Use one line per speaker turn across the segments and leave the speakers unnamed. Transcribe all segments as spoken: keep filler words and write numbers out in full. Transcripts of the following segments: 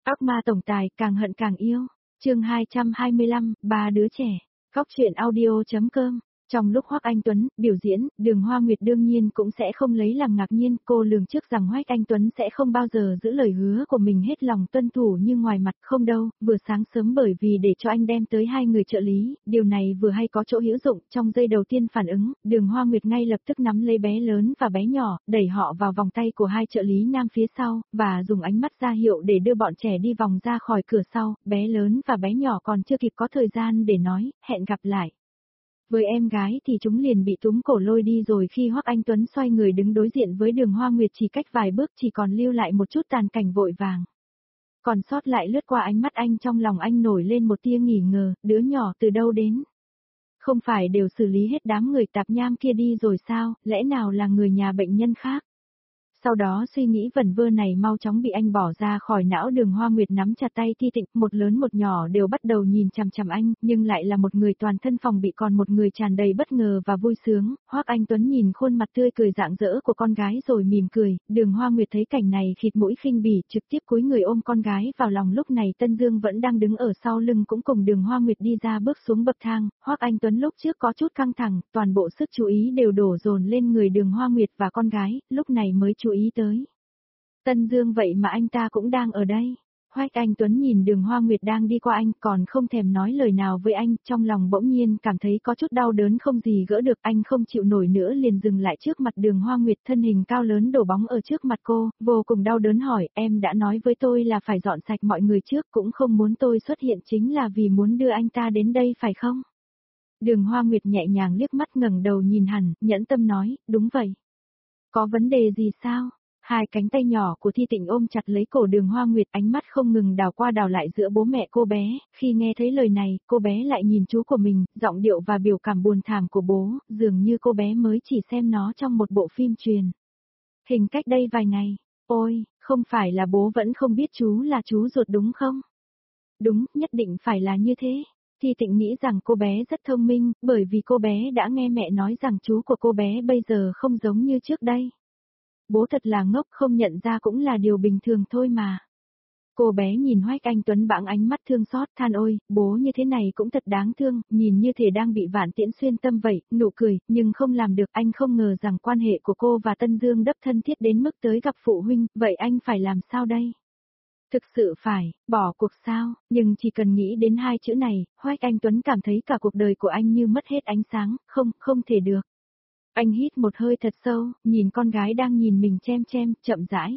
Ác ma tổng tài càng hận càng yêu. Chương hai trăm hai mươi lăm, ba đứa trẻ. Góc truyện audio chấm com. Trong lúc Hoắc Anh Tuấn biểu diễn, Đường Hoa Nguyệt đương nhiên cũng sẽ không lấy làm ngạc nhiên, cô lường trước rằng Hoắc Anh Tuấn sẽ không bao giờ giữ lời hứa của mình hết lòng tuân thủ như ngoài mặt, không đâu. Vừa sáng sớm bởi vì để cho anh đem tới hai người trợ lý, điều này vừa hay có chỗ hữu dụng. Trong giây đầu tiên phản ứng, Đường Hoa Nguyệt ngay lập tức nắm lấy bé lớn và bé nhỏ, đẩy họ vào vòng tay của hai trợ lý nam phía sau, và dùng ánh mắt ra hiệu để đưa bọn trẻ đi vòng ra khỏi cửa sau. Bé lớn và bé nhỏ còn chưa kịp có thời gian để nói hẹn gặp lại với em gái thì chúng liền bị túm cổ lôi đi rồi. Khi Hoắc Anh Tuấn xoay người đứng đối diện với Đường Hoa Nguyệt chỉ cách vài bước, chỉ còn lưu lại một chút tàn cảnh vội vàng. Còn sót lại lướt qua ánh mắt anh, trong lòng anh nổi lên một tia nghỉ ngờ, đứa nhỏ từ đâu đến? Không phải đều xử lý hết đám người tạp nham kia đi rồi sao, lẽ nào là người nhà bệnh nhân khác? Sau đó suy nghĩ vẩn vơ này mau chóng bị anh bỏ ra khỏi não. Đường Hoa Nguyệt nắm chặt tay Thi Tịnh, một lớn một nhỏ đều bắt đầu nhìn chằm chằm anh, nhưng lại là một người toàn thân phòng bị, còn một người tràn đầy bất ngờ và vui sướng. Hoắc Anh Tuấn nhìn khuôn mặt tươi cười rạng rỡ của con gái rồi mỉm cười. Đường Hoa Nguyệt thấy cảnh này khịt mũi khinh bỉ, trực tiếp cúi người ôm con gái vào lòng. Lúc này Tân Dương vẫn đang đứng ở sau lưng cũng cùng Đường Hoa Nguyệt đi ra bước xuống bậc thang. Hoắc Anh Tuấn lúc trước có chút căng thẳng, toàn bộ sức chú ý đều đổ dồn lên người Đường Hoa Nguyệt và con gái, lúc này mới chú ý tới Tân Dương, vậy mà anh ta cũng đang ở đây. Hoắc Anh Tuấn nhìn Đường Hoa Nguyệt đang đi qua anh, còn không thèm nói lời nào với anh, trong lòng bỗng nhiên cảm thấy có chút đau đớn không gì gỡ được. Anh không chịu nổi nữa liền dừng lại trước mặt Đường Hoa Nguyệt, thân hình cao lớn đổ bóng ở trước mặt cô, vô cùng đau đớn hỏi, em đã nói với tôi là phải dọn sạch mọi người trước, cũng không muốn tôi xuất hiện chính là vì muốn đưa anh ta đến đây phải không? Đường Hoa Nguyệt nhẹ nhàng liếc mắt, ngẩng đầu nhìn hẳn, nhẫn tâm nói, đúng vậy. Có vấn đề gì sao? Hai cánh tay nhỏ của Thi Tịnh ôm chặt lấy cổ Đường Hoa Nguyệt, ánh mắt không ngừng đảo qua đảo lại giữa bố mẹ cô bé. Khi nghe thấy lời này, cô bé lại nhìn chú của mình, giọng điệu và biểu cảm buồn thảm của bố, dường như cô bé mới chỉ xem nó trong một bộ phim truyền hình cách đây vài ngày. Ôi, không phải là bố vẫn không biết chú là chú ruột đúng không? Đúng, nhất định phải là như thế. Thi Tịnh nghĩ rằng cô bé rất thông minh, bởi vì cô bé đã nghe mẹ nói rằng chú của cô bé bây giờ không giống như trước đây. Bố thật là ngốc, không nhận ra cũng là điều bình thường thôi mà. Cô bé nhìn Hoắc Anh Tuấn bãng ánh mắt thương xót, than ôi, bố như thế này cũng thật đáng thương, nhìn như thể đang bị vạn tiễn xuyên tâm vậy, nụ cười, nhưng không làm được. Anh không ngờ rằng quan hệ của cô và Tân Dương đắp thân thiết đến mức tới gặp phụ huynh, vậy anh phải làm sao đây? Thực sự phải, bỏ cuộc sao, nhưng chỉ cần nghĩ đến hai chữ này, Hoắc Anh Tuấn cảm thấy cả cuộc đời của anh như mất hết ánh sáng, không, không thể được. Anh hít một hơi thật sâu, nhìn con gái đang nhìn mình chem chem, chậm rãi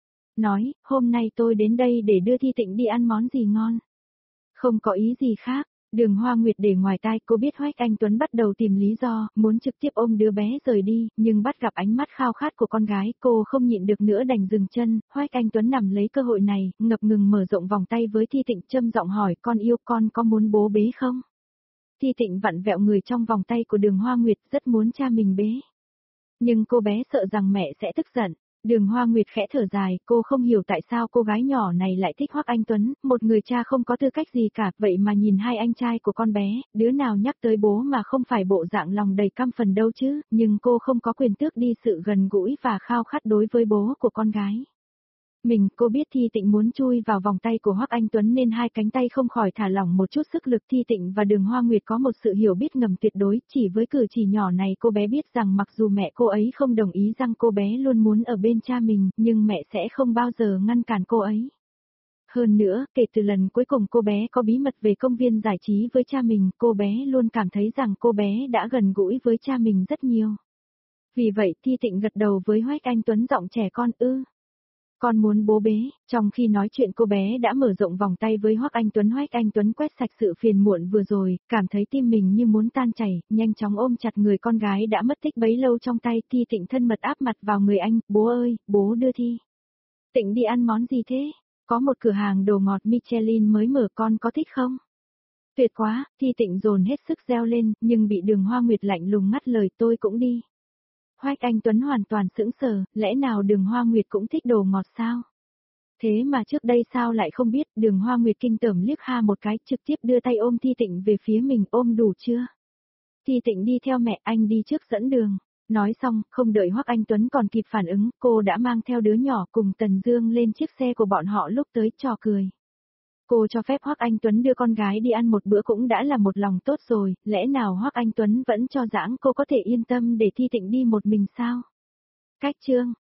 nói, hôm nay tôi đến đây để đưa Thi Tịnh đi ăn món gì ngon. Không có ý gì khác. Đường Hoa Nguyệt để ngoài tai, cô biết Hoắc Anh Tuấn bắt đầu tìm lý do, muốn trực tiếp ôm đứa bé rời đi, nhưng bắt gặp ánh mắt khao khát của con gái, cô không nhịn được nữa đành dừng chân. Hoắc Anh Tuấn nắm lấy cơ hội này, ngập ngừng mở rộng vòng tay với Thi Tịnh, châm giọng hỏi, con yêu, con có muốn bố bế không? Thi Tịnh vặn vẹo người trong vòng tay của Đường Hoa Nguyệt, rất muốn cha mình bế. Nhưng cô bé sợ rằng mẹ sẽ tức giận. Đường Hoa Nguyệt khẽ thở dài, cô không hiểu tại sao cô gái nhỏ này lại thích Hoắc Anh Tuấn, một người cha không có tư cách gì cả, vậy mà nhìn hai anh trai của con bé, đứa nào nhắc tới bố mà không phải bộ dạng lòng đầy căm phần đâu chứ, nhưng cô không có quyền tước đi sự gần gũi và khao khát đối với bố của con gái. Mình, cô biết Thi Tịnh muốn chui vào vòng tay của Hoắc Anh Tuấn nên hai cánh tay không khỏi thả lỏng một chút sức lực. Thi Tịnh và Đường Hoa Nguyệt có một sự hiểu biết ngầm tuyệt đối, chỉ với cử chỉ nhỏ này cô bé biết rằng mặc dù mẹ cô ấy không đồng ý rằng cô bé luôn muốn ở bên cha mình, nhưng mẹ sẽ không bao giờ ngăn cản cô ấy. Hơn nữa, kể từ lần cuối cùng cô bé có bí mật về công viên giải trí với cha mình, cô bé luôn cảm thấy rằng cô bé đã gần gũi với cha mình rất nhiều. Vì vậy, Thi Tịnh gật đầu với Hoắc Anh Tuấn giọng trẻ con, ư. Con muốn bố bế. Trong khi nói chuyện cô bé đã mở rộng vòng tay với Hoắc Anh Tuấn. Hoắc Anh Tuấn quét sạch sự phiền muộn vừa rồi, cảm thấy tim mình như muốn tan chảy, nhanh chóng ôm chặt người con gái đã mất tích bấy lâu trong tay. Thi Tịnh thân mật áp mặt vào người anh, bố ơi, bố đưa Thi Tịnh đi ăn món gì thế? Có một cửa hàng đồ ngọt Michelin mới mở, con có thích không? Tuyệt quá, Thi Tịnh dồn hết sức reo lên, nhưng bị Đường Hoa Nguyệt lạnh lùng ngắt lời, tôi cũng đi. Hoắc Anh Tuấn hoàn toàn sững sờ, lẽ nào Đường Hoa Nguyệt cũng thích đồ ngọt sao? Thế mà trước đây sao lại không biết? Đường Hoa Nguyệt kinh tởm liếc ha một cái, trực tiếp đưa tay ôm Thi Tịnh về phía mình, ôm đủ chưa? Thi Tịnh đi theo mẹ, anh đi trước dẫn đường. Nói xong, không đợi Hoắc Anh Tuấn còn kịp phản ứng, cô đã mang theo đứa nhỏ cùng Tần Dương lên chiếc xe của bọn họ lúc tới trò cười. Cô cho phép Hoắc Anh Tuấn đưa con gái đi ăn một bữa cũng đã là một lòng tốt rồi, lẽ nào Hoắc Anh Tuấn vẫn cho rằng cô có thể yên tâm để Thi Tịnh đi một mình sao? Cách chương